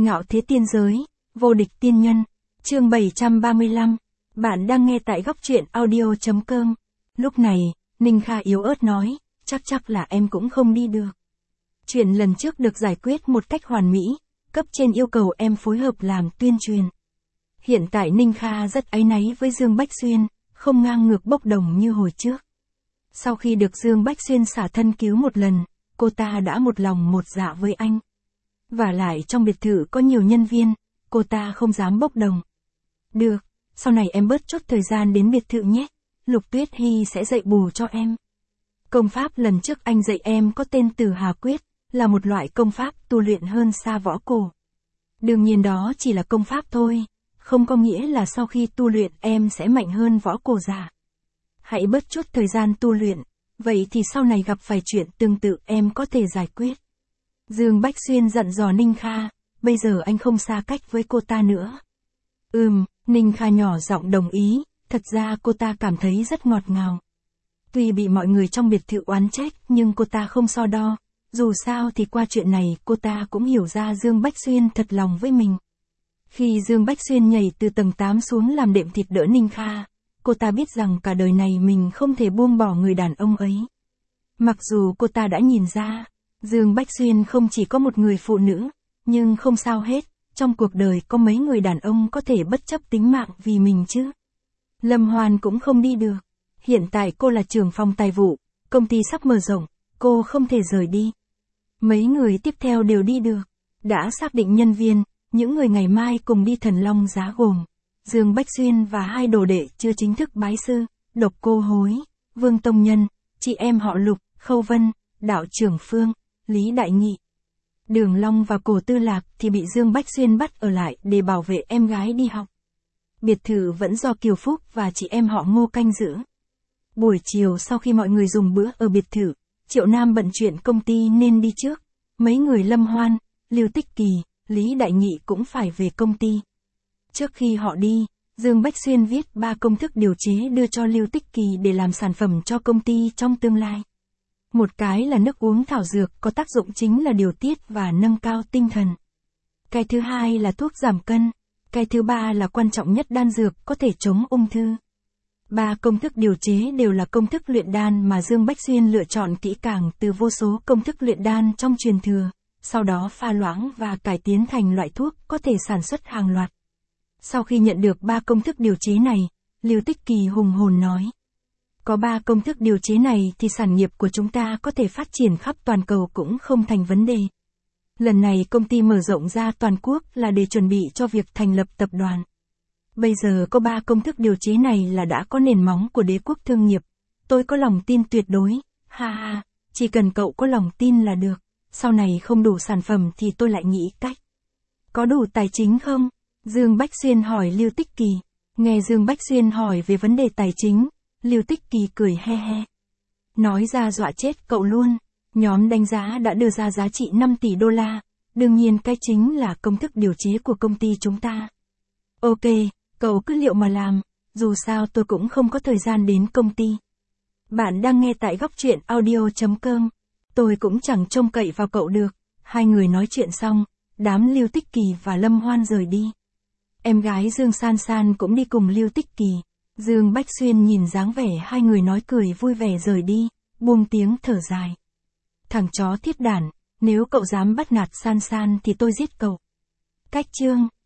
Ngạo thế tiên giới, vô địch tiên nhân. Chương 735. Bạn đang nghe tại góc truyện audio.com. Lúc này, Ninh Kha yếu ớt nói, chắc là em cũng không đi được. Chuyện lần trước được giải quyết một cách hoàn mỹ, cấp trên yêu cầu em phối hợp làm tuyên truyền. Hiện tại Ninh Kha rất áy náy với Dương Bách Xuyên, không ngang ngược bốc đồng như hồi trước. Sau khi được Dương Bách Xuyên xả thân cứu một lần, cô ta đã một lòng một dạ với anh. Và lại trong biệt thự có nhiều nhân viên, cô ta không dám bốc đồng. Được, sau này em bớt chút thời gian đến biệt thự nhé, Lục Tuyết Hy sẽ dạy bù cho em. Công pháp lần trước anh dạy em có tên Tử Hà Quyết, là một loại công pháp tu luyện hơn xa võ cổ. Đương nhiên đó chỉ là công pháp thôi, không có nghĩa là sau khi tu luyện em sẽ mạnh hơn võ cổ giả. Hãy bớt chút thời gian tu luyện, vậy thì sau này gặp phải chuyện tương tự em có thể giải quyết. Dương Bách Xuyên dặn dò Ninh Kha, bây giờ anh không xa cách với cô ta nữa. Ninh Kha nhỏ giọng đồng ý, thật ra cô ta cảm thấy rất ngọt ngào. Tuy bị mọi người trong biệt thự oán trách nhưng cô ta không so đo, dù sao thì qua chuyện này cô ta cũng hiểu ra Dương Bách Xuyên thật lòng với mình. Khi Dương Bách Xuyên nhảy từ tầng 8 xuống làm đệm thịt đỡ Ninh Kha, cô ta biết rằng cả đời này mình không thể buông bỏ người đàn ông ấy. Mặc dù cô ta đã nhìn ra, Dương Bách Xuyên không chỉ có một người phụ nữ, nhưng không sao hết, trong cuộc đời có mấy người đàn ông có thể bất chấp tính mạng vì mình chứ. Lâm Hoan cũng không đi được. Hiện tại cô là trưởng phòng tài vụ, công ty sắp mở rộng, cô không thể rời đi. Mấy người tiếp theo đều đi được. Đã xác định nhân viên, những người ngày mai cùng đi Thần Long Giá gồm Dương Bách Xuyên và hai đồ đệ chưa chính thức bái sư, Độc Cô Hối, Vương Tông Nhân, chị em họ Lục, Khâu Vân, Đạo trưởng Phương, Lý Đại Nghị. Đường Long và Cổ Tư Lạc thì bị Dương Bách Xuyên bắt ở lại để bảo vệ em gái đi học. Biệt thự vẫn do Kiều Phúc và chị em họ Ngô canh giữ. Buổi chiều sau khi mọi người dùng bữa ở biệt thự, Triệu Nam bận chuyện công ty nên đi trước. Mấy người Lâm Hoan, Lưu Tích Kỳ, Lý Đại Nghị cũng phải về công ty. Trước khi họ đi, Dương Bách Xuyên viết 3 công thức điều chế đưa cho Lưu Tích Kỳ để làm sản phẩm cho công ty trong tương lai. Một cái là nước uống thảo dược có tác dụng chính là điều tiết và nâng cao tinh thần. Cái thứ hai là thuốc giảm cân. Cái thứ ba là quan trọng nhất đan dược có thể chống ung thư. 3 công thức điều chế đều là công thức luyện đan mà Dương Bách Xuyên lựa chọn kỹ càng từ vô số công thức luyện đan trong truyền thừa, sau đó pha loãng và cải tiến thành loại thuốc có thể sản xuất hàng loạt. Sau khi nhận được 3 công thức điều chế này, Lưu Tích Kỳ hùng hồn nói. Có 3 công thức điều chế này thì sản nghiệp của chúng ta có thể phát triển khắp toàn cầu cũng không thành vấn đề. Lần này công ty mở rộng ra toàn quốc là để chuẩn bị cho việc thành lập tập đoàn. Bây giờ có 3 công thức điều chế này là đã có nền móng của đế quốc thương nghiệp. Tôi có lòng tin tuyệt đối, chỉ cần cậu có lòng tin là được. Sau này không đủ sản phẩm thì tôi lại nghĩ cách. Có đủ tài chính không? Dương Bách Xuyên hỏi Lưu Tích Kỳ. Nghe Dương Bách Xuyên hỏi về vấn đề tài chính, Lưu Tích Kỳ cười he he. Nói ra dọa chết cậu luôn. Nhóm đánh giá đã đưa ra giá trị 5 tỷ đô la. Đương nhiên cái chính là công thức điều chế của công ty chúng ta. Ok, cậu cứ liệu mà làm. Dù sao tôi cũng không có thời gian đến công ty. Bạn đang nghe tại góc truyện audio.com. Tôi cũng chẳng trông cậy vào cậu được. Hai người nói chuyện xong, đám Lưu Tích Kỳ và Lâm Hoan rời đi. Em gái Dương San San cũng đi cùng Lưu Tích Kỳ. Dương Bách Xuyên nhìn dáng vẻ hai người nói cười vui vẻ rời đi, buông tiếng thở dài. Thằng chó thiết đản, nếu cậu dám bắt nạt San San thì tôi giết cậu. Cách chương